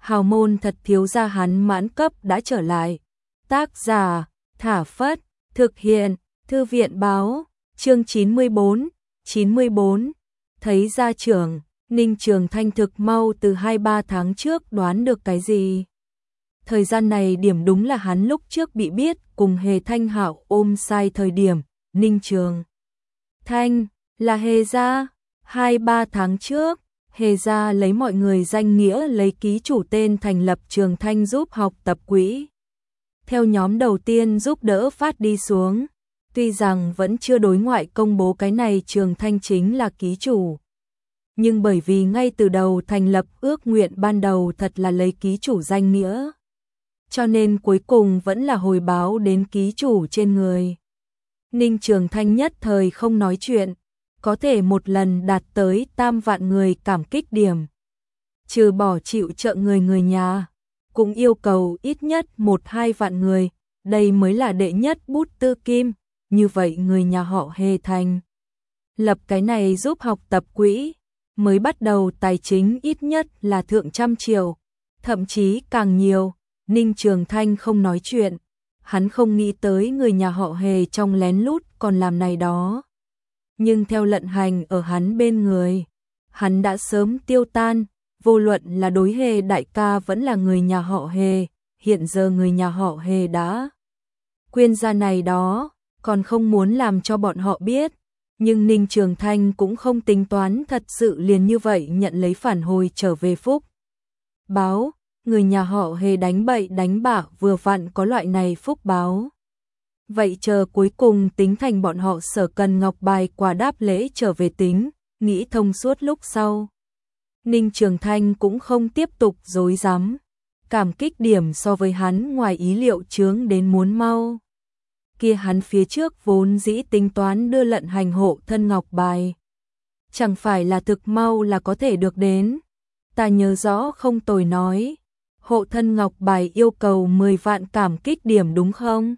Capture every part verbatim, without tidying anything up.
hào môn thật thiếu gia hắn mãn cấp đã trở lại. Tác giả, Thả Phất, thực hiện, Thư viện báo, chương chín mươi bốn, chín mươi bốn, thấy gia trưởng, Ninh Trường Thanh thực mau từ hai ba tháng trước đoán được cái gì. Thời gian này điểm đúng là hắn lúc trước bị biết cùng Hề Thanh Hạo ôm sai thời điểm, Ninh Trường Thanh là Hề gia, hai ba tháng trước. Hề gia lấy mọi người danh nghĩa lấy ký chủ tên thành lập Trường Thanh giúp học tập quỹ. Theo nhóm đầu tiên giúp đỡ phát đi xuống, tuy rằng vẫn chưa đối ngoại công bố cái này Trường Thanh chính là ký chủ. Nhưng bởi vì ngay từ đầu thành lập ước nguyện ban đầu thật là lấy ký chủ danh nghĩa. Cho nên cuối cùng vẫn là hồi báo đến ký chủ trên người. Ninh Trường Thanh nhất thời không nói chuyện. Có thể một lần đạt tới tam vạn người cảm kích điểm. Trừ bỏ chịu trợ người người nhà, cũng yêu cầu ít nhất một hai vạn người, đây mới là đệ nhất bút tư kim, như vậy người nhà họ Hề thành. Lập cái này giúp học tập quỹ, mới bắt đầu tài chính ít nhất là thượng trăm triệu, thậm chí càng nhiều, Ninh Trường Thanh không nói chuyện, hắn không nghĩ tới người nhà họ Hề trong lén lút còn làm này đó. Nhưng theo lận hành ở hắn bên người, hắn đã sớm tiêu tan, vô luận là đối Hề đại ca vẫn là người nhà họ Hề, hiện giờ người nhà họ Hề đã quyên ra này đó, còn không muốn làm cho bọn họ biết, nhưng Ninh Trường Thanh cũng không tính toán thật sự liền như vậy nhận lấy phản hồi trở về phúc. Báo, người nhà họ Hề đánh bậy đánh bạ vừa vặn có loại này phúc báo. Vậy chờ cuối cùng tính thành bọn họ Sở Cần ngọc bài quà đáp lễ trở về tính, nghĩ thông suốt lúc sau. Ninh Trường Thanh cũng không tiếp tục dối dám, cảm kích điểm so với hắn ngoài ý liệu chướng đến muốn mau. Kia hắn phía trước vốn dĩ tính toán đưa lận hành hộ thân ngọc bài. Chẳng phải là thực mau là có thể được đến. Ta nhớ rõ không tồi nói, hộ thân ngọc bài yêu cầu mười vạn cảm kích điểm đúng không?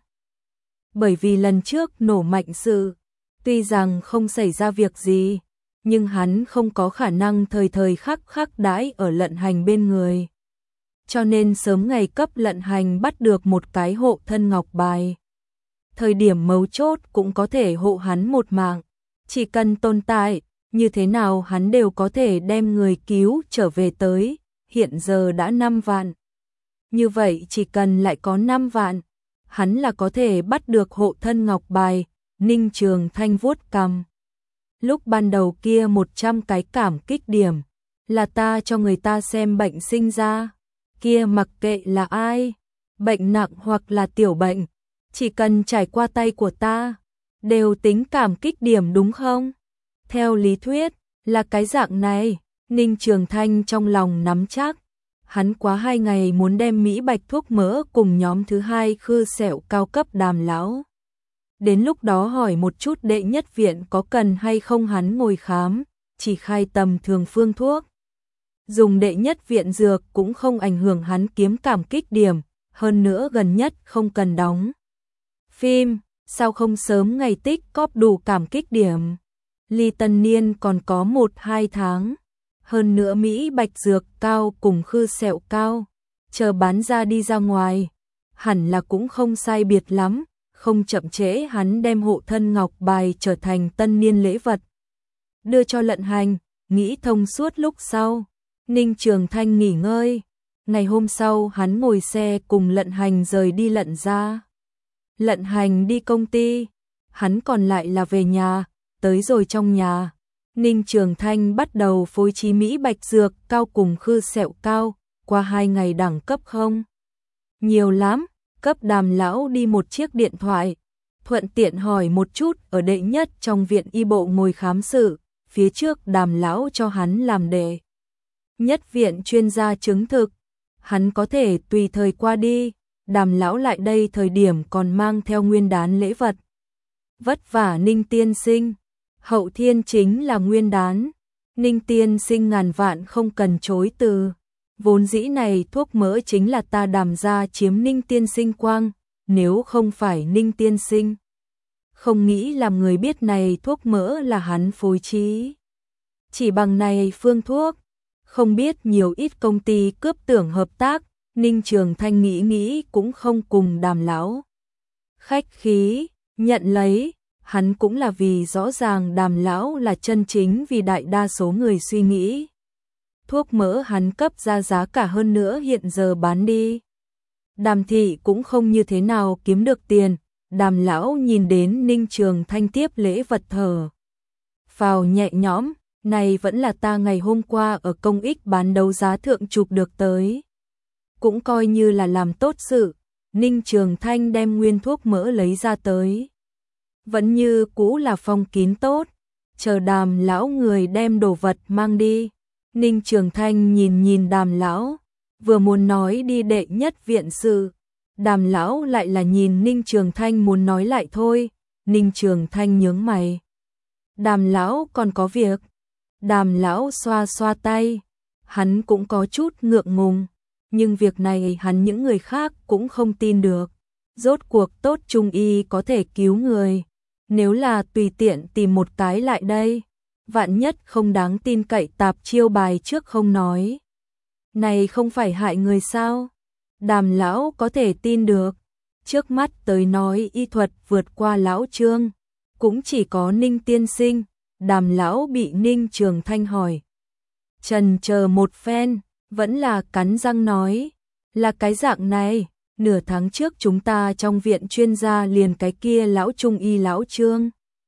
Bởi vì lần trước nổ mạnh sự, tuy rằng không xảy ra việc gì, nhưng hắn không có khả năng thời thời khắc khắc đãi ở lận hành bên người. Cho nên sớm ngày cấp lận hành bắt được một cái hộ thân ngọc bài. Thời điểm mấu chốt cũng có thể hộ hắn một mạng, chỉ cần tồn tại, như thế nào hắn đều có thể đem người cứu trở về tới, hiện giờ đã năm vạn. Như vậy chỉ cần lại có năm vạn, hắn là có thể bắt được hộ thân ngọc bài. Ninh Trường Thanh vuốt cằm. Lúc ban đầu kia một trăm cái cảm kích điểm, là ta cho người ta xem bệnh sinh ra, kia mặc kệ là ai, bệnh nặng hoặc là tiểu bệnh, chỉ cần trải qua tay của ta, đều tính cảm kích điểm đúng không? Theo lý thuyết, là cái dạng này, Ninh Trường Thanh trong lòng nắm chắc. Hắn quá hai ngày muốn đem Mỹ Bạch thuốc mỡ cùng nhóm thứ hai khư sẹo cao cấp Đàm lão. Đến lúc đó hỏi một chút đệ nhất viện có cần hay không hắn ngồi khám, chỉ khai tầm thường phương thuốc. Dùng đệ nhất viện dược cũng không ảnh hưởng hắn kiếm cảm kích điểm, hơn nữa gần nhất không cần đóng phim, sao không sớm ngày tích cóp đủ cảm kích điểm. Ly tân niên còn có một hai tháng. Hơn nữa Mỹ Bạch dược cao cùng khư sẹo cao, chờ bán ra đi ra ngoài, hẳn là cũng không sai biệt lắm, không chậm trễ hắn đem hộ thân ngọc bài trở thành tân niên lễ vật. Đưa cho lận hành, nghĩ thông suốt lúc sau, Ninh Trường Thanh nghỉ ngơi, ngày hôm sau hắn ngồi xe cùng lận hành rời đi lận ra. Lận hành đi công ty, hắn còn lại là về nhà, tới rồi trong nhà. Ninh Trường Thanh bắt đầu phối trí Mỹ Bạch dược cao cùng khư sẹo cao, qua hai ngày đẳng cấp không? Nhiều lắm, cấp Đàm lão đi một chiếc điện thoại, thuận tiện hỏi một chút ở đệ nhất trong viện y bộ ngồi khám sự, phía trước Đàm lão cho hắn làm đệ nhất viện chuyên gia chứng thực, hắn có thể tùy thời qua đi, Đàm lão lại đây thời điểm còn mang theo nguyên đán lễ vật. Vất vả Ninh tiên sinh. Hậu thiên chính là nguyên đán, Ninh tiên sinh ngàn vạn không cần chối từ, vốn dĩ này thuốc mỡ chính là ta Đàm gia chiếm Ninh tiên sinh quang, nếu không phải Ninh tiên sinh, không nghĩ làm người biết này thuốc mỡ là hắn phối trí. Chỉ bằng này phương thuốc, Không biết nhiều ít công ty cướp tưởng hợp tác, Ninh Trường Thanh nghĩ nghĩ cũng không cùng Đàm lão khách khí, nhận lấy, hắn cũng là vì rõ ràng Đàm lão là chân chính vì đại đa số người suy nghĩ. Thuốc mỡ hắn cấp ra giá cả hơn nữa hiện giờ bán đi. Đàm thị cũng không như thế nào kiếm được tiền, Đàm lão nhìn đến Ninh Trường Thanh tiếp lễ vật thở phào nhẹ nhõm, này vẫn là ta ngày hôm qua ở công ích bán đấu giá thượng chụp được tới. Cũng coi như là làm tốt sự, Ninh Trường Thanh đem nguyên thuốc mỡ lấy ra tới. Vẫn như cũ là phong kín tốt, chờ Đàm lão người đem đồ vật mang đi. Ninh Trường Thanh nhìn nhìn Đàm lão, vừa muốn nói đi đệ nhất viện sự, Đàm lão lại là nhìn Ninh Trường Thanh muốn nói lại thôi. Ninh Trường Thanh nhướng mày. Đàm lão còn có việc. Đàm lão xoa xoa tay, hắn cũng có chút ngượng ngùng, nhưng việc này hắn những người khác cũng không tin được. Rốt cuộc tốt trung y có thể cứu người, nếu là tùy tiện tìm một cái lại đây, vạn nhất không đáng tin cậy tạp chiêu bài trước không nói. Này không phải hại người sao? Đàm lão có thể tin được. Trước mắt tới nói y thuật vượt qua lão Trương, cũng chỉ có Ninh tiên sinh. Đàm lão bị Ninh Trường Thanh hỏi. Trần chờ một phen, vẫn là cắn răng nói, là cái dạng này, nửa tháng trước chúng ta trong viện chuyên gia liền cái kia lão trung y lão Trương.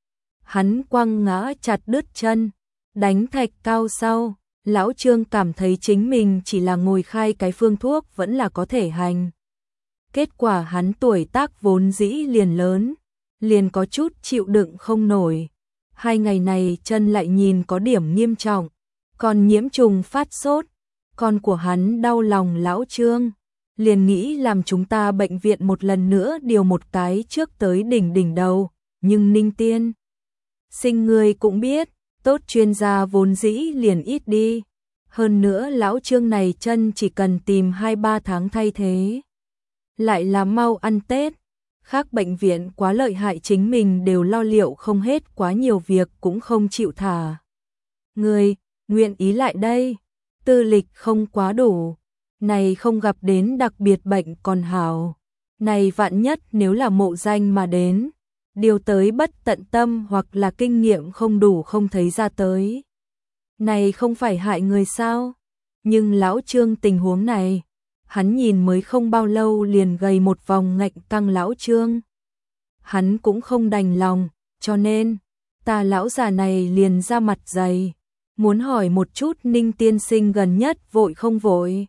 Hắn quăng ngã chặt đứt chân, đánh thạch cao sau, lão Trương cảm thấy chính mình chỉ là ngồi khai cái phương thuốc vẫn là có thể hành. Kết quả hắn tuổi tác vốn dĩ liền lớn, liền có chút chịu đựng không nổi. Hai ngày này chân lại nhìn có điểm nghiêm trọng, còn nhiễm trùng phát sốt, con của hắn đau lòng lão Trương, liền nghĩ làm chúng ta bệnh viện một lần nữa điều một cái trước tới đỉnh đỉnh đầu, nhưng Ninh tiên sinh người cũng biết, tốt chuyên gia vốn dĩ liền ít đi, hơn nữa lão Trương này chân chỉ cần tìm hai ba tháng thay thế, lại là mau ăn Tết. Khác bệnh viện quá lợi hại chính mình đều lo liệu không hết, quá nhiều việc cũng không chịu thả. Người, nguyện ý lại đây, tư lịch không quá đủ, này không gặp đến đặc biệt bệnh còn hảo. Này vạn nhất nếu là mộ danh mà đến, điều tới bất tận tâm hoặc là kinh nghiệm không đủ không thấy ra tới. Này không phải hại người sao? Nhưng lão Trương tình huống này, hắn nhìn mới không bao lâu liền gầy một vòng ngạnh căng lão Trương. Hắn cũng không đành lòng, cho nên, ta lão già này liền ra mặt dày, muốn hỏi một chút Ninh tiên sinh gần nhất vội không vội.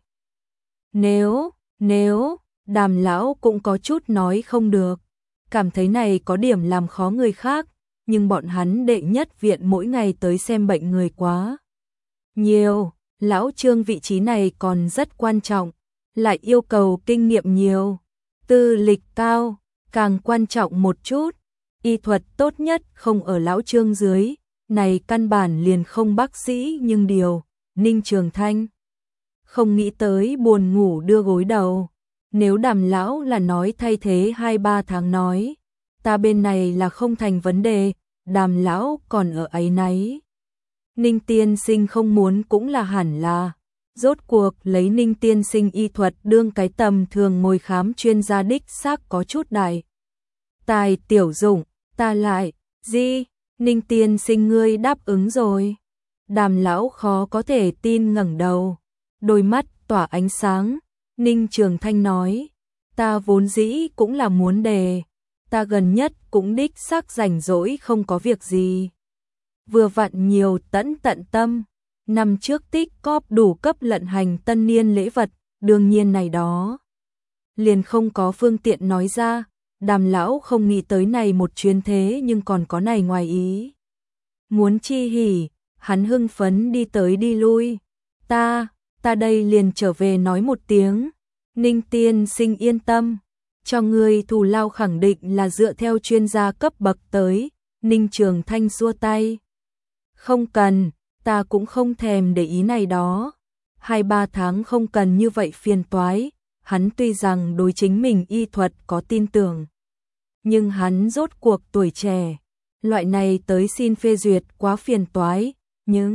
Nếu, nếu, Đàm lão cũng có chút nói không được, cảm thấy này có điểm làm khó người khác, nhưng bọn hắn đệ nhất viện mỗi ngày tới xem bệnh người quá nhiều, lão Trương vị trí này còn rất quan trọng, lại yêu cầu kinh nghiệm nhiều, tư lịch cao, càng quan trọng một chút, y thuật tốt nhất không ở lão Trương dưới, này căn bản liền không bác sĩ nhưng điều, Ninh Trường Thanh không nghĩ tới buồn ngủ đưa gối đầu, nếu Đàm lão là nói thay thế hai ba tháng nói, ta bên này là không thành vấn đề, Đàm lão còn ở áy náy. Ninh tiên sinh không muốn cũng là hẳn là, rốt cuộc lấy Ninh tiên sinh y thuật đương cái tầm thường ngồi khám chuyên gia đích xác có chút đại. Tài tiểu dụng, ta lại, gì, Ninh tiên sinh ngươi đáp ứng rồi. Đàm lão khó có thể tin ngẩng đầu, đôi mắt tỏa ánh sáng, Ninh Trường Thanh nói, ta vốn dĩ cũng là muốn đề, ta gần nhất cũng đích xác rảnh rỗi không có việc gì. Vừa vặn nhiều tẫn tận tâm, năm trước tích cóp đủ cấp lận hành tân niên lễ vật, đương nhiên này đó. Liền không có phương tiện nói ra, Đàm lão không nghĩ tới này một chuyến thế nhưng còn có này ngoài ý. Muốn chi hỉ, hắn hưng phấn đi tới đi lui, ta, ta đây liền trở về nói một tiếng, Ninh tiên sinh yên tâm, cho người thù lao khẳng định là dựa theo chuyên gia cấp bậc tới. Ninh Trường Thanh xua tay, không cần, ta cũng không thèm để ý này đó, hai ba tháng không cần như vậy phiền toái. Hắn tuy rằng đối chính mình y thuật có tin tưởng, nhưng hắn rốt cuộc tuổi trẻ, loại này tới xin phê duyệt quá phiền toái, nhưng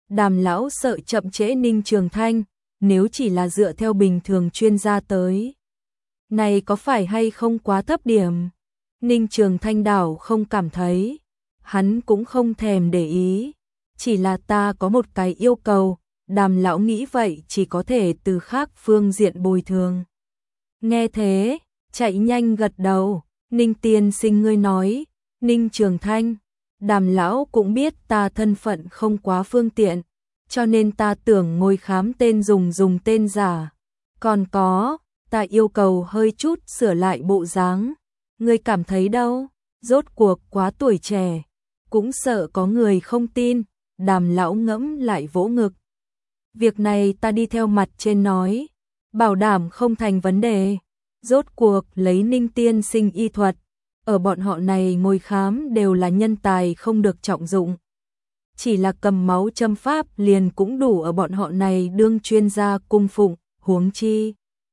Đàm lão sợ chậm trễ Ninh Trường Thanh, nếu chỉ là dựa theo bình thường chuyên gia tới. Này có phải hay không quá thấp điểm? Ninh Trường Thanh đảo không cảm thấy, hắn cũng không thèm để ý, chỉ là ta có một cái yêu cầu, Đàm lão nghĩ vậy chỉ có thể từ khác phương diện bồi thường. Nghe thế, chạy nhanh gật đầu, Ninh tiên sinh ngươi nói, Ninh Trường Thanh, Đàm lão cũng biết ta thân phận không quá phương tiện, cho nên ta tưởng ngồi khám tên dùng dùng tên giả. Còn có, ta yêu cầu hơi chút sửa lại bộ dáng. Ngươi cảm thấy đâu? Rốt cuộc quá tuổi trẻ, cũng sợ có người không tin. Đàm lão ngẫm lại vỗ ngực. Việc này ta đi theo mặt trên nói, bảo đảm không thành vấn đề. Rốt cuộc lấy Ninh tiên sinh y thuật, ở bọn họ này ngồi khám đều là nhân tài không được trọng dụng. Chỉ là cầm máu châm pháp liền cũng đủ ở bọn họ này đương chuyên gia cung phụng, huống chi.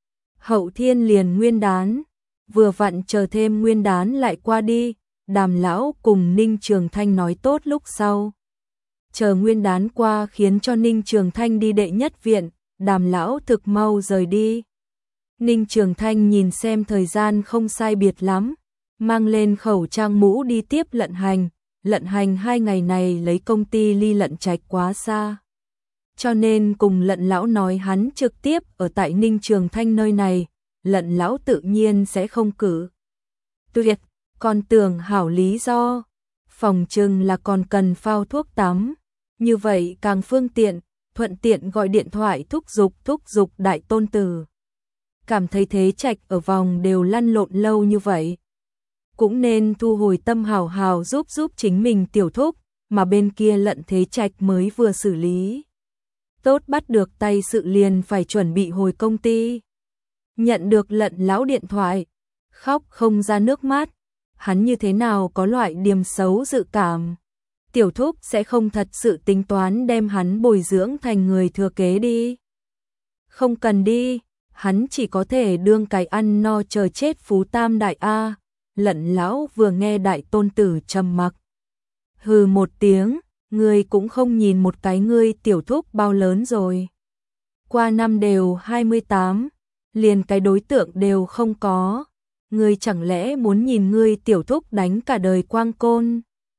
Hậu thiên liền nguyên đán, vừa vặn chờ thêm nguyên đán lại qua đi, Đàm lão cùng Ninh Trường Thanh nói tốt lúc sau. Chờ nguyên đán qua khiến cho Ninh Trường Thanh đi đệ nhất viện, Đàm lão thực mau rời đi. Ninh Trường Thanh nhìn xem thời gian không sai biệt lắm, mang lên khẩu trang mũ đi tiếp Lận Hành. Lận Hành hai ngày này lấy công ty ly Lận Trạch quá xa, cho nên cùng Lận lão nói hắn trực tiếp ở tại Ninh Trường Thanh nơi này, Lận lão tự nhiên sẽ không cử tuyệt, còn tưởng hảo lý do, phòng trừng là còn cần phao thuốc tắm, như vậy càng phương tiện, thuận tiện gọi điện thoại thúc giục thúc giục đại tôn tử. Cảm thấy Thế Trạch ở vòng đều lăn lộn lâu như vậy, cũng nên thu hồi tâm hào hào giúp giúp chính mình tiểu thúc, mà bên kia Lận Thế Trạch mới vừa xử lý tốt bắt được tay sự liền phải chuẩn bị hồi công ty. Nhận được Lận lão điện thoại, khóc không ra nước mắt, hắn như thế nào có loại điềm xấu dự cảm. Tiểu thúc sẽ không thật sự tính toán đem hắn bồi dưỡng thành người thừa kế đi. Không cần đi, hắn chỉ có thể đương cái ăn no chờ chết phú tam đại A. Lận lão vừa nghe đại tôn tử trầm mặc. Hừ một tiếng, ngươi cũng không nhìn một cái ngươi tiểu thúc bao lớn rồi. Qua năm đều hai mươi tám, liền cái đối tượng đều không có. Ngươi chẳng lẽ muốn nhìn ngươi tiểu thúc đánh cả đời quang côn?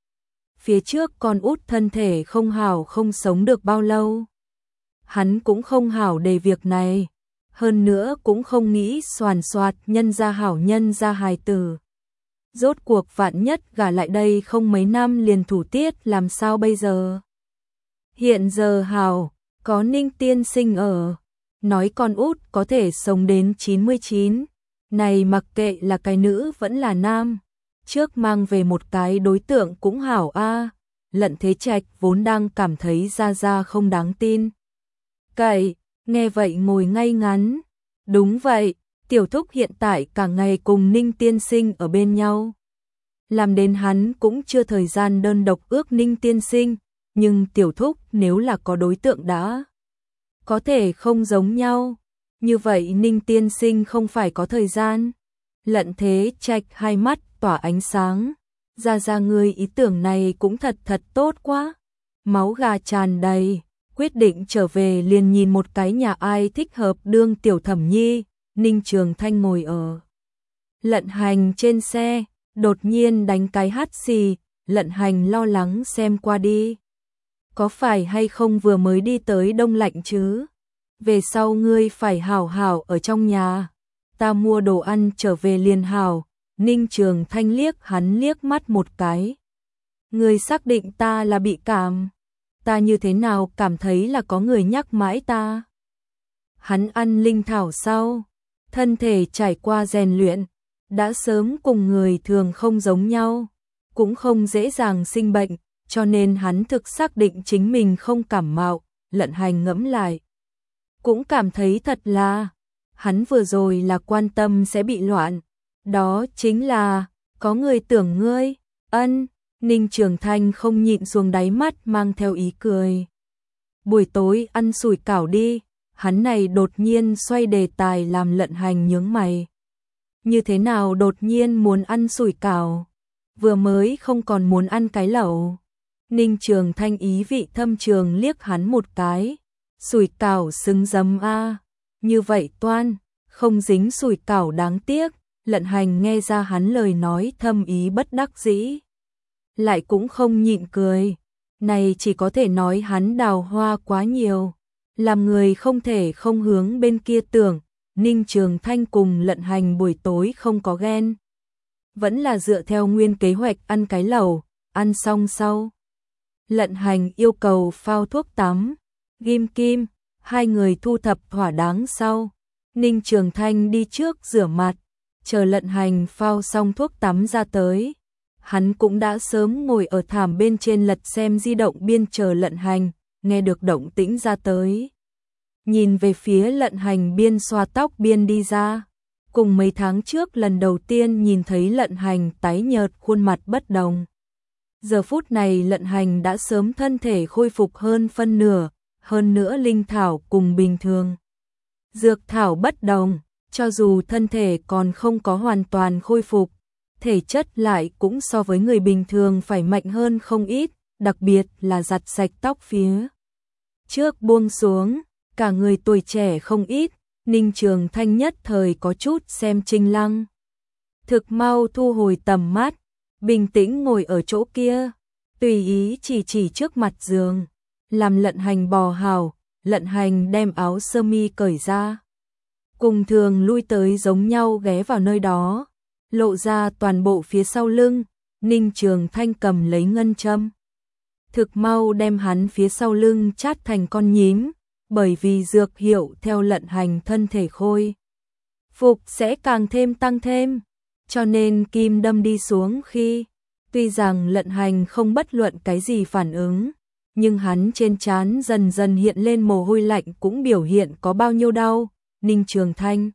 Phía trước con út thân thể không hảo không sống được bao lâu. Hắn cũng không hảo đề việc này. Hơn nữa cũng không nghĩ soàn soạt nhân gia hảo nhân gia hài tử. Rốt cuộc vạn nhất gả lại đây không mấy năm liền thủ tiết làm sao bây giờ? Hiện giờ hảo, có Ninh tiên sinh ở, nói con út có thể sống đến chín mươi chín, này mặc kệ là cái nữ vẫn là nam, trước mang về một cái đối tượng cũng hảo a. Lận Thế Trạch vốn đang cảm thấy Gia Gia không đáng tin. Cậy, nghe vậy ngồi ngay ngắn, đúng vậy. Tiểu thúc hiện tại cả ngày cùng Ninh tiên sinh ở bên nhau. Làm đến hắn cũng chưa thời gian đơn độc ước Ninh tiên sinh, nhưng tiểu thúc nếu là có đối tượng đã có thể không giống nhau. Như vậy Ninh tiên sinh không phải có thời gian. Lận Thế Trạch hai mắt tỏa ánh sáng. Ra ra ngươi ý tưởng này cũng thật thật tốt quá. Máu gà tràn đầy, quyết định trở về liền nhìn một cái nhà ai thích hợp đương tiểu thẩm nhi. Ninh Trường Thanh ngồi ở Lận Hành trên xe, đột nhiên đánh cái hắt xì, Lận Hành lo lắng xem qua đi. Có phải hay không vừa mới đi tới đông lạnh chứ? Về sau ngươi phải hảo hảo ở trong nhà. Ta mua đồ ăn trở về liền hảo. Ninh Trường Thanh liếc hắn liếc mắt một cái. Ngươi xác định ta là bị cảm. Ta như thế nào cảm thấy là có người nhắc mãi ta. Hắn ăn linh thảo sau. Thân thể trải qua rèn luyện, đã sớm cùng người thường không giống nhau, cũng không dễ dàng sinh bệnh, cho nên hắn thực xác định chính mình không cảm mạo. Lận Hành ngẫm lại, cũng cảm thấy thật là, hắn vừa rồi là quan tâm sẽ bị loạn, đó chính là, có người tưởng ngươi, ân, Ninh Trường Thanh không nhịn xuống đáy mắt mang theo ý cười. Buổi tối ăn sủi cảo đi. Hắn này đột nhiên xoay đề tài làm Lận Hành nhướng mày. Như thế nào đột nhiên muốn ăn sủi cảo? Vừa mới không còn muốn ăn cái lẩu. Ninh Trường Thanh ý vị thâm trường liếc hắn một cái. Sủi cảo xứng giấm a, như vậy toan, không dính sủi cảo đáng tiếc. Lận Hành nghe ra hắn lời nói thâm ý bất đắc dĩ, lại cũng không nhịn cười. Này chỉ có thể nói hắn đào hoa quá nhiều, làm người không thể không hướng bên kia tưởng. Ninh Trường Thanh cùng Lận Hành buổi tối không có ghen, vẫn là dựa theo nguyên kế hoạch ăn cái lẩu. Ăn xong sau, Lận Hành yêu cầu phao thuốc tắm, ghim kim. Hai người thu thập thỏa đáng sau, Ninh Trường Thanh đi trước rửa mặt, chờ Lận Hành phao xong thuốc tắm ra tới. Hắn cũng đã sớm ngồi ở thảm bên trên lật xem di động biên chờ Lận Hành, nghe được động tĩnh ra tới. Nhìn về phía Lận Hành biên xoa tóc biên đi ra. Cùng mấy tháng trước lần đầu tiên nhìn thấy Lận Hành tái nhợt khuôn mặt bất đồng. Giờ phút này Lận Hành đã sớm thân thể khôi phục hơn phân nửa, hơn nữa linh thảo cùng bình thường dược thảo bất đồng, cho dù thân thể còn không có hoàn toàn khôi phục, thể chất lại cũng so với người bình thường phải mạnh hơn không ít, đặc biệt là giặt sạch tóc phía trước buông xuống, cả người tuổi trẻ không ít. Ninh Trường Thanh nhất thời có chút xem Trinh Lăng. Thực mau thu hồi tầm mắt, bình tĩnh ngồi ở chỗ kia, tùy ý chỉ chỉ trước mặt giường, làm Lận Hành bò hào. Lận Hành đem áo sơ mi cởi ra, cùng thường lui tới giống nhau ghé vào nơi đó, lộ ra toàn bộ phía sau lưng. Ninh Trường Thanh cầm lấy ngân châm, thực mau đem hắn phía sau lưng chát thành con nhím, bởi vì dược hiệu theo Lận Hành thân thể khôi phục sẽ càng thêm tăng thêm, cho nên kim đâm đi xuống khi, tuy rằng Lận Hành không bất luận cái gì phản ứng, nhưng hắn trên trán dần dần hiện lên mồ hôi lạnh cũng biểu hiện có bao nhiêu đau. Ninh Trường Thanh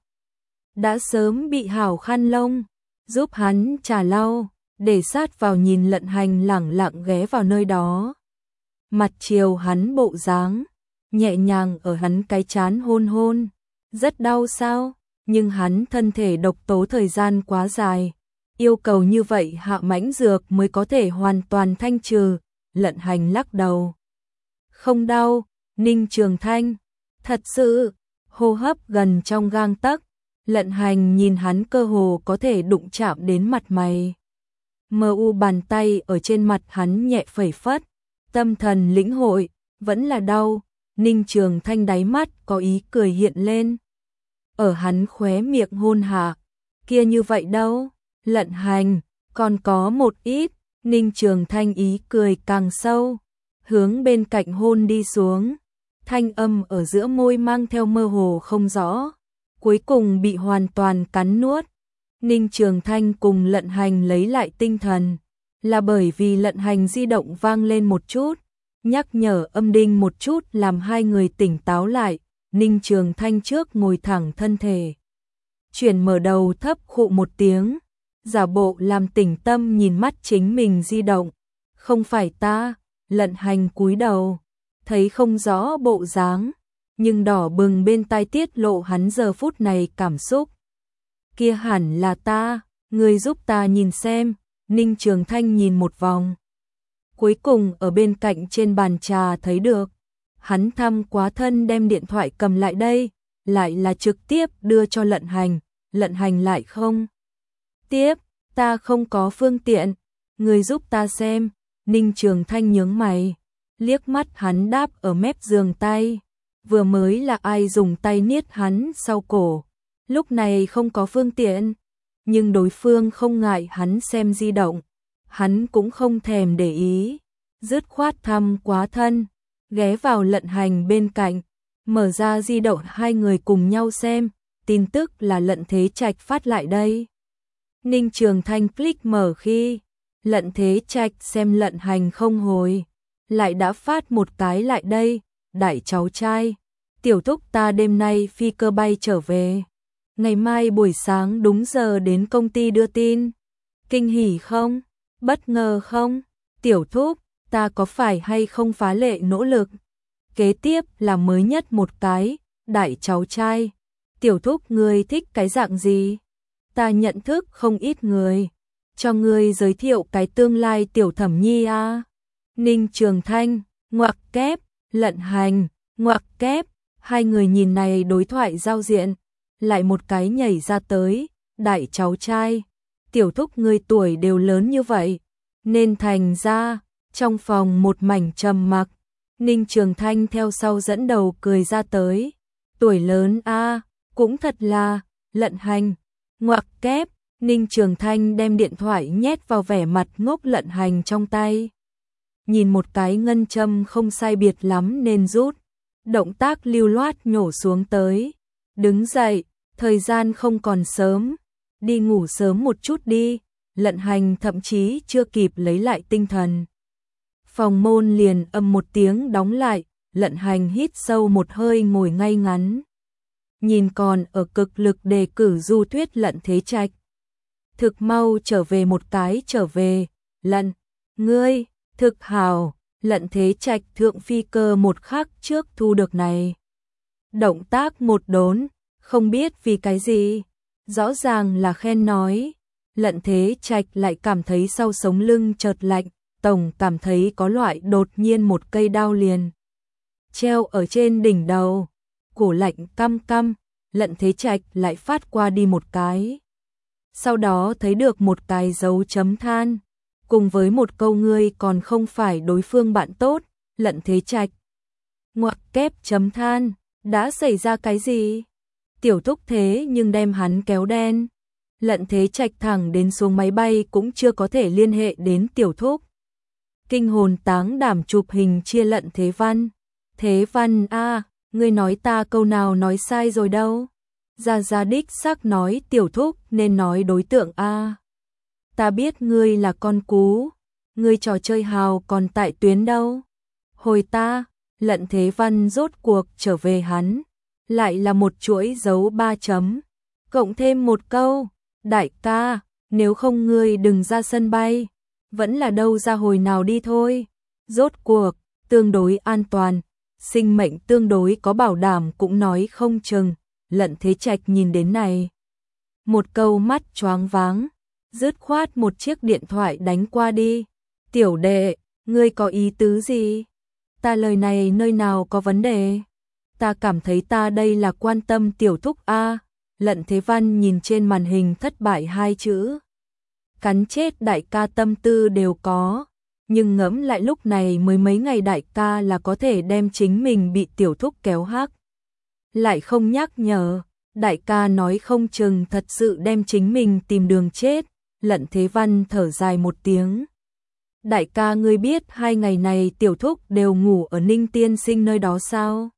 đã sớm bị hảo khăn lông giúp hắn trà lau, để sát vào nhìn Lận Hành lẳng lặng ghé vào nơi đó, mặt chiều hắn bộ dáng, nhẹ nhàng ở hắn cái trán hôn hôn. Rất đau sao? Nhưng hắn thân thể độc tố thời gian quá dài, yêu cầu như vậy hạ mãnh dược mới có thể hoàn toàn thanh trừ. Lận Hành lắc đầu. Không đau. Ninh Trường Thanh thật sự, hô hấp gần trong gang tấc. Lận Hành nhìn hắn cơ hồ có thể đụng chạm đến mặt mày. Mờ u bàn tay ở trên mặt hắn nhẹ phẩy phất, tâm thần lĩnh hội, vẫn là đau. Ninh Trường Thanh đáy mắt có ý cười hiện lên, ở hắn khóe miệng hôn hạ. Kia như vậy đâu? Lận Hành, còn có một ít. Ninh Trường Thanh ý cười càng sâu, hướng bên cạnh hôn đi xuống. Thanh âm ở giữa môi mang theo mơ hồ không rõ, cuối cùng bị hoàn toàn cắn nuốt. Ninh Trường Thanh cùng Lận Hành lấy lại tinh thần, là bởi vì Lận Hành di động vang lên một chút, nhắc nhở âm đinh một chút làm hai người tỉnh táo lại. Ninh Trường Thanh trước ngồi thẳng thân thể, chuyển mở đầu thấp khụ một tiếng, giả bộ làm tỉnh tâm nhìn mắt chính mình di động. Không phải ta. Lận Hành cúi đầu, thấy không rõ bộ dáng, nhưng đỏ bừng bên tai tiết lộ hắn giờ phút này cảm xúc. Kia hẳn là ta, người giúp ta nhìn xem. Ninh Trường Thanh nhìn một vòng, cuối cùng ở bên cạnh trên bàn trà thấy được. Hắn thăm quá thân đem điện thoại cầm lại đây, lại là trực tiếp đưa cho Lận Hành. Lận Hành lại không tiếp, ta không có phương tiện, người giúp ta xem. Ninh Trường Thanh nhướng mày, liếc mắt hắn đáp ở mép giường tay, vừa mới là ai dùng tay niết hắn sau cổ, lúc này không có phương tiện, nhưng đối phương không ngại hắn xem di động, hắn cũng không thèm để ý, dứt khoát thăm quá thân, ghé vào Lận Hành bên cạnh, mở ra di động hai người cùng nhau xem. Tin tức là Lận Thế Trạch phát lại đây. Ninh Trường Thanh click mở khi Lận Thế Trạch xem Lận Hành không hồi, lại đã phát một cái lại đây. Đại cháu trai, tiểu thúc ta đêm nay phi cơ bay trở về, ngày mai buổi sáng đúng giờ đến công ty đưa tin. Kinh hỉ không? Bất ngờ không? Tiểu thúc, ta có phải hay không phá lệ nỗ lực? Kế tiếp là mới nhất một cái. Đại cháu trai, tiểu thúc ngươi thích cái dạng gì? Ta nhận thức không ít người, cho ngươi giới thiệu cái tương lai tiểu thẩm nhi a. Ninh Trường Thanh, ngoặc kép, Lận Hành, ngoặc kép, hai người nhìn này đối thoại giao diện, lại một cái nhảy ra tới, đại cháu trai, tiểu thúc người tuổi đều lớn như vậy, nên thành ra, trong phòng một mảnh trầm mặc, Ninh Trường Thanh theo sau dẫn đầu cười ra tới, tuổi lớn a, cũng thật là, Lận Hành, ngoặc kép, Ninh Trường Thanh đem điện thoại nhét vào vẻ mặt ngốc Lận Hành trong tay. Nhìn một cái ngân châm không sai biệt lắm nên rút, động tác lưu loát nhổ xuống tới, đứng dậy, thời gian không còn sớm, đi ngủ sớm một chút đi, Lận Hành thậm chí chưa kịp lấy lại tinh thần. Phòng môn liền ầm một tiếng đóng lại, Lận Hành hít sâu một hơi ngồi ngay ngắn. Nhìn còn ở cực lực đề cử du thuyết Lận Thế Trạch. Thực mau trở về một cái trở về, Lận, ngươi, thực hào, Lận Thế Trạch thượng phi cơ một khắc trước thu được này. Động tác một đốn, không biết vì cái gì, rõ ràng là khen nói. Lận Thế Trạch lại cảm thấy sau sống lưng chợt lạnh, tổng cảm thấy có loại đột nhiên một cây đao liền treo ở trên đỉnh đầu, cổ lạnh căm căm, Lận Thế Trạch lại phát qua đi một cái. Sau đó thấy được một cái dấu chấm than, cùng với một câu ngươi còn không phải đối phương bạn tốt, Lận Thế Trạch. Ngoặc kép chấm than, đã xảy ra cái gì? Tiểu thúc thế nhưng đem hắn kéo đen. Lận Thế Trạch thẳng đến xuống máy bay cũng chưa có thể liên hệ đến tiểu thúc. Kinh hồn táng đảm chụp hình chia Lận Thế Văn. Thế Văn a, ngươi nói ta câu nào nói sai rồi đâu? Gia Gia đích xác nói tiểu thúc nên nói đối tượng a. Ta biết ngươi là con cú, ngươi trò chơi hào còn tại tuyến đâu. Hồi ta, Lận Thế Văn rốt cuộc trở về hắn, lại là một chuỗi dấu ba chấm, cộng thêm một câu, đại ca, nếu không ngươi đừng ra sân bay, vẫn là đâu ra hồi nào đi thôi. Rốt cuộc, tương đối an toàn, sinh mệnh tương đối có bảo đảm cũng nói không chừng. Lận Thế Trạch nhìn đến này, một câu mắt choáng váng, dứt khoát một chiếc điện thoại đánh qua đi. Tiểu đệ, ngươi có ý tứ gì? Ta lời này nơi nào có vấn đề? Ta cảm thấy ta đây là quan tâm tiểu thúc a. Lận Thế Văn nhìn trên màn hình thất bại hai chữ. Cắn chết đại ca tâm tư đều có, nhưng ngẫm lại lúc này mới mấy ngày đại ca là có thể đem chính mình bị tiểu thúc kéo hắc. Lại không nhắc nhở, đại ca nói không chừng thật sự đem chính mình tìm đường chết. Lận Thế Văn thở dài một tiếng. Đại ca ngươi biết hai ngày này tiểu thúc đều ngủ ở Ninh tiên sinh nơi đó sao?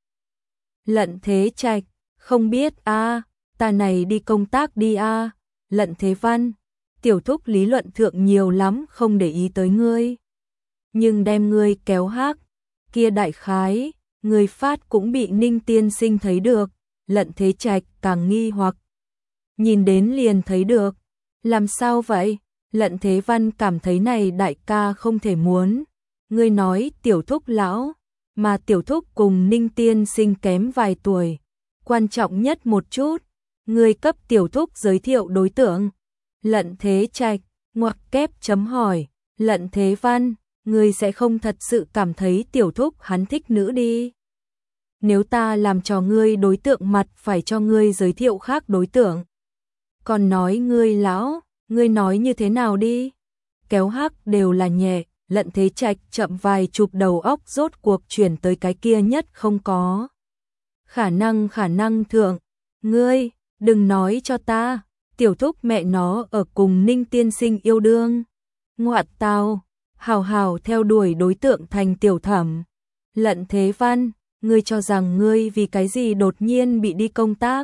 Lận Thế Trạch, không biết a, ta này đi công tác đi a. Lận Thế Văn, tiểu thúc lý luận thượng nhiều lắm không để ý tới ngươi. Nhưng đem ngươi kéo hắc, kia đại khái, người phát cũng bị Ninh tiên sinh thấy được. Lận Thế Trạch càng nghi hoặc. Nhìn đến liền thấy được. Làm sao vậy? Lận Thế Văn cảm thấy này đại ca không thể muốn. Ngươi nói tiểu thúc lão, mà tiểu thúc cùng Ninh tiên sinh kém vài tuổi. Quan trọng nhất một chút, ngươi cấp tiểu thúc giới thiệu đối tượng. Lận Thế Trạch, ngoặc kép chấm hỏi, Lận Thế Văn, ngươi sẽ không thật sự cảm thấy tiểu thúc hắn thích nữ đi. Nếu ta làm cho ngươi đối tượng mặt phải cho ngươi giới thiệu khác đối tượng. Còn nói ngươi lão, ngươi nói như thế nào đi? Kéo hắc đều là nhẹ, Lận Thế Trạch chậm vài chụp đầu óc rốt cuộc chuyển tới cái kia nhất không có. Khả năng khả năng thượng, ngươi, đừng nói cho ta, tiểu thúc mẹ nó ở cùng Ninh tiên sinh yêu đương. Ngoạt tao, hào hào theo đuổi đối tượng thành tiểu thẩm. Lận Thế Văn, ngươi cho rằng ngươi vì cái gì đột nhiên bị đi công tác?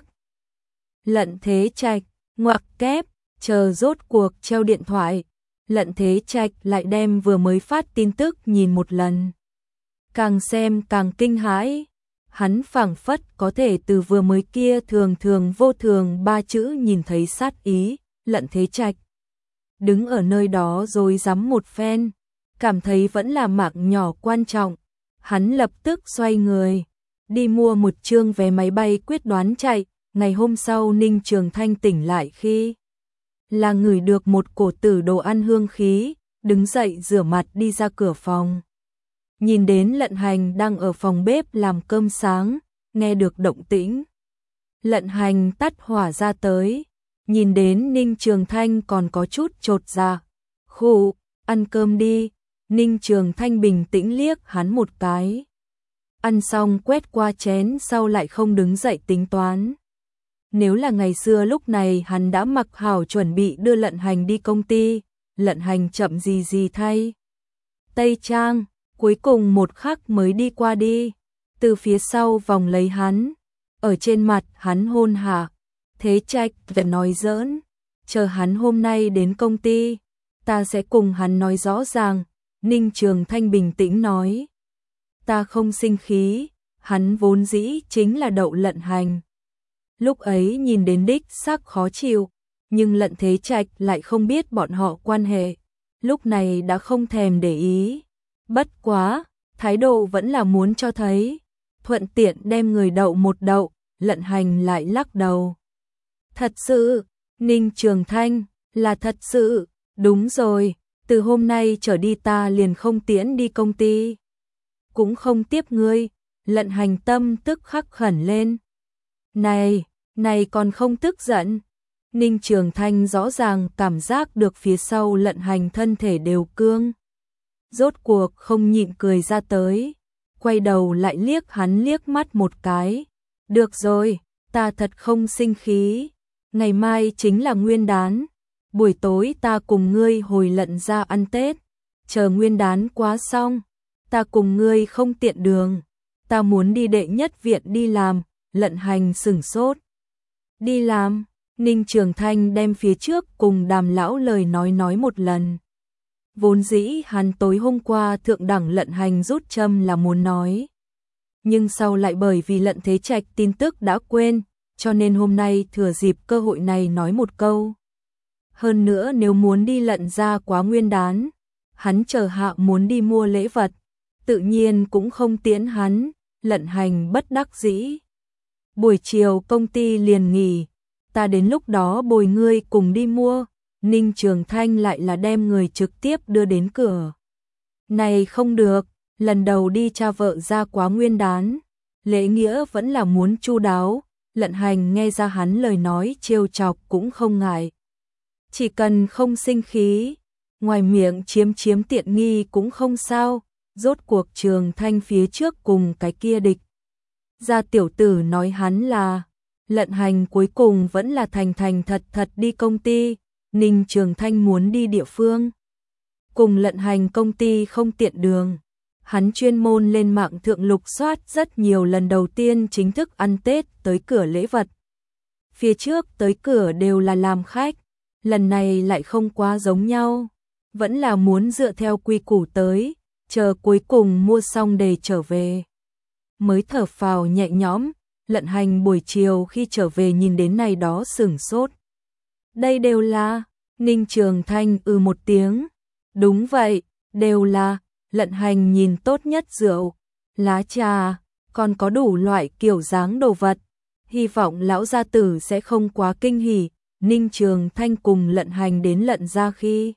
Lận Thế Trạch, ngoặc kép, chờ rốt cuộc treo điện thoại. Lận Thế Trạch lại đem vừa mới phát tin tức nhìn một lần. Càng xem càng kinh hãi. Hắn phảng phất có thể từ vừa mới kia thường thường vô thường ba chữ nhìn thấy sát ý. Lận Thế Trạch đứng ở nơi đó rồi dám một phen, cảm thấy vẫn là mạng nhỏ quan trọng. Hắn lập tức xoay người, đi mua một chương vé máy bay quyết đoán chạy. Ngày hôm sau Ninh Trường Thanh tỉnh lại khi là ngửi được một cổ tử đồ ăn hương khí, đứng dậy rửa mặt đi ra cửa phòng. nhìn đến Lận Hành đang ở phòng bếp làm cơm sáng, nghe được động tĩnh. Lận Hành tắt hỏa ra tới, nhìn đến Ninh Trường Thanh còn có chút chột dạ. Khụ, ăn cơm đi. Ninh Trường Thanh bình tĩnh liếc hắn một cái. Ăn xong quét qua chén sau lại không đứng dậy tính toán. Nếu là ngày xưa lúc này hắn đã mặc hảo chuẩn bị đưa Lận Hành đi công ty, Lận Hành chậm gì gì thay. Tây trang, cuối cùng một khắc mới đi qua đi, từ phía sau vòng lấy hắn, ở trên mặt hắn hôn hạ. Thế Trạch vẫn nói giỡn, chờ hắn hôm nay đến công ty, ta sẽ cùng hắn nói rõ ràng. Ninh Trường Thanh bình tĩnh nói, ta không sinh khí, hắn vốn dĩ chính là đậu Lận Hành. Lúc ấy nhìn đến đích xác khó chịu, nhưng Lận Thế Trạch lại không biết bọn họ quan hệ, lúc này đã không thèm để ý. Bất quá, thái độ vẫn là muốn cho thấy, thuận tiện đem người đậu một đậu. Lận Hành lại lắc đầu. Thật sự, Ninh Trường Thanh, là thật sự, đúng rồi, từ hôm nay trở đi ta liền không tiễn đi công ty. Cũng không tiếp ngươi. Lận Hành tâm tức khắc khẩn lên. Này, này còn không tức giận. Ninh Trường Thanh rõ ràng cảm giác được phía sau Lận Hành thân thể đều cương. Rốt cuộc không nhịn cười ra tới, quay đầu lại liếc hắn liếc mắt một cái. Được rồi, ta thật không sinh khí, ngày mai chính là Nguyên đán, buổi tối ta cùng ngươi hồi Lận ra ăn Tết, chờ Nguyên đán quá xong, ta cùng ngươi không tiện đường, ta muốn đi đệ nhất viện đi làm. Lận Hành sửng sốt. Đi làm? Ninh Trường Thanh đem phía trước cùng Đàm lão lời nói nói một lần. Vốn dĩ hắn tối hôm qua thượng đẳng Lận Hành rút châm là muốn nói, nhưng sau lại bởi vì Lận Thế Trạch tin tức đã quên, cho nên hôm nay thừa dịp cơ hội này nói một câu. Hơn nữa nếu muốn đi Lận ra quá Nguyên đán, hắn chờ hạ muốn đi mua lễ vật, tự nhiên cũng không tiễn hắn. Lận Hành bất đắc dĩ. Buổi chiều công ty liền nghỉ, ta đến lúc đó bồi ngươi cùng đi mua. Ninh Trường Thanh lại là đem người trực tiếp đưa đến cửa. Này không được, lần đầu đi cha vợ ra quá Nguyên đán, lễ nghĩa vẫn là muốn chu đáo. Lận Hành nghe ra hắn lời nói trêu chọc cũng không ngại. Chỉ cần không sinh khí, ngoài miệng chiếm chiếm tiện nghi cũng không sao. Rốt cuộc Trường Thanh phía trước cùng cái kia địch gia tiểu tử nói hắn là. Lận Hành cuối cùng vẫn là thành thành thật thật đi công ty. Ninh Trường Thanh muốn đi địa phương, cùng Lận Hành công ty không tiện đường. Hắn chuyên môn lên mạng thượng lục soát rất nhiều lần đầu tiên chính thức ăn Tết tới cửa lễ vật. Phía trước tới cửa đều là làm khách, lần này lại không quá giống nhau, vẫn là muốn dựa theo quy củ tới, chờ cuối cùng mua xong để trở về. Mới thở phào nhẹ nhõm. Lận Hành buổi chiều khi trở về nhìn đến này đó sửng sốt. Đây đều là. Ninh Trường Thanh ừ một tiếng. Đúng vậy, đều là. Lận Hành nhìn tốt nhất rượu, lá trà, còn có đủ loại kiểu dáng đồ vật. Hy vọng lão gia tử sẽ không quá kinh hỉ. Ninh Trường Thanh cùng Lận Hành đến Lận ra khi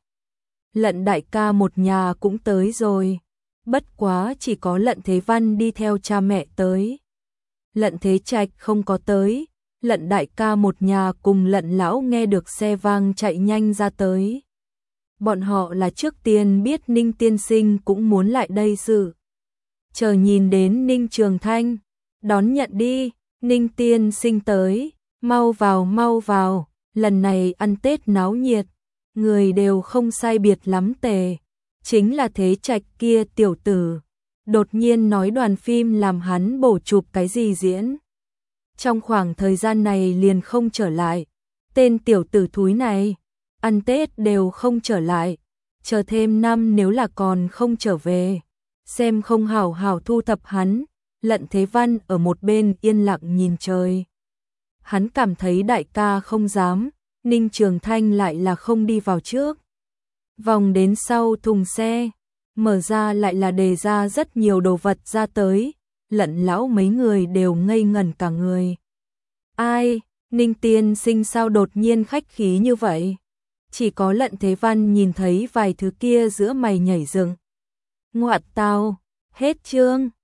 Lận đại ca một nhà cũng tới rồi. Bất quá chỉ có Lận Thế Văn đi theo cha mẹ tới. Lận Thế Trạch không có tới. Lận đại ca một nhà cùng Lận lão nghe được xe vang chạy nhanh ra tới. Bọn họ là trước tiên biết Ninh tiên sinh cũng muốn lại đây dự. Chờ nhìn đến Ninh Trường Thanh, đón nhận đi. Ninh tiên sinh tới, mau vào mau vào, lần này ăn Tết náo nhiệt, người đều không sai biệt lắm tề. Chính là Thế Trạch kia tiểu tử, đột nhiên nói đoàn phim làm hắn bổ chụp cái gì diễn. Trong khoảng thời gian này liền không trở lại, tên tiểu tử thúi này, ăn Tết đều không trở lại, chờ thêm năm nếu là còn không trở về, xem không hảo hảo thu thập hắn. Lận Thế Văn ở một bên yên lặng nhìn trời. Hắn cảm thấy đại ca không dám, Ninh Trường Thanh lại là không đi vào trước. Vòng đến sau thùng xe, mở ra lại là đề ra rất nhiều đồ vật ra tới. Lận lão mấy người đều ngây ngẩn cả người. Ai, Ninh tiên sinh sao đột nhiên khách khí như vậy? Chỉ có Lận Thế Văn nhìn thấy vài thứ kia giữa mày nhảy dựng. Ngoạn tao, Hết chương.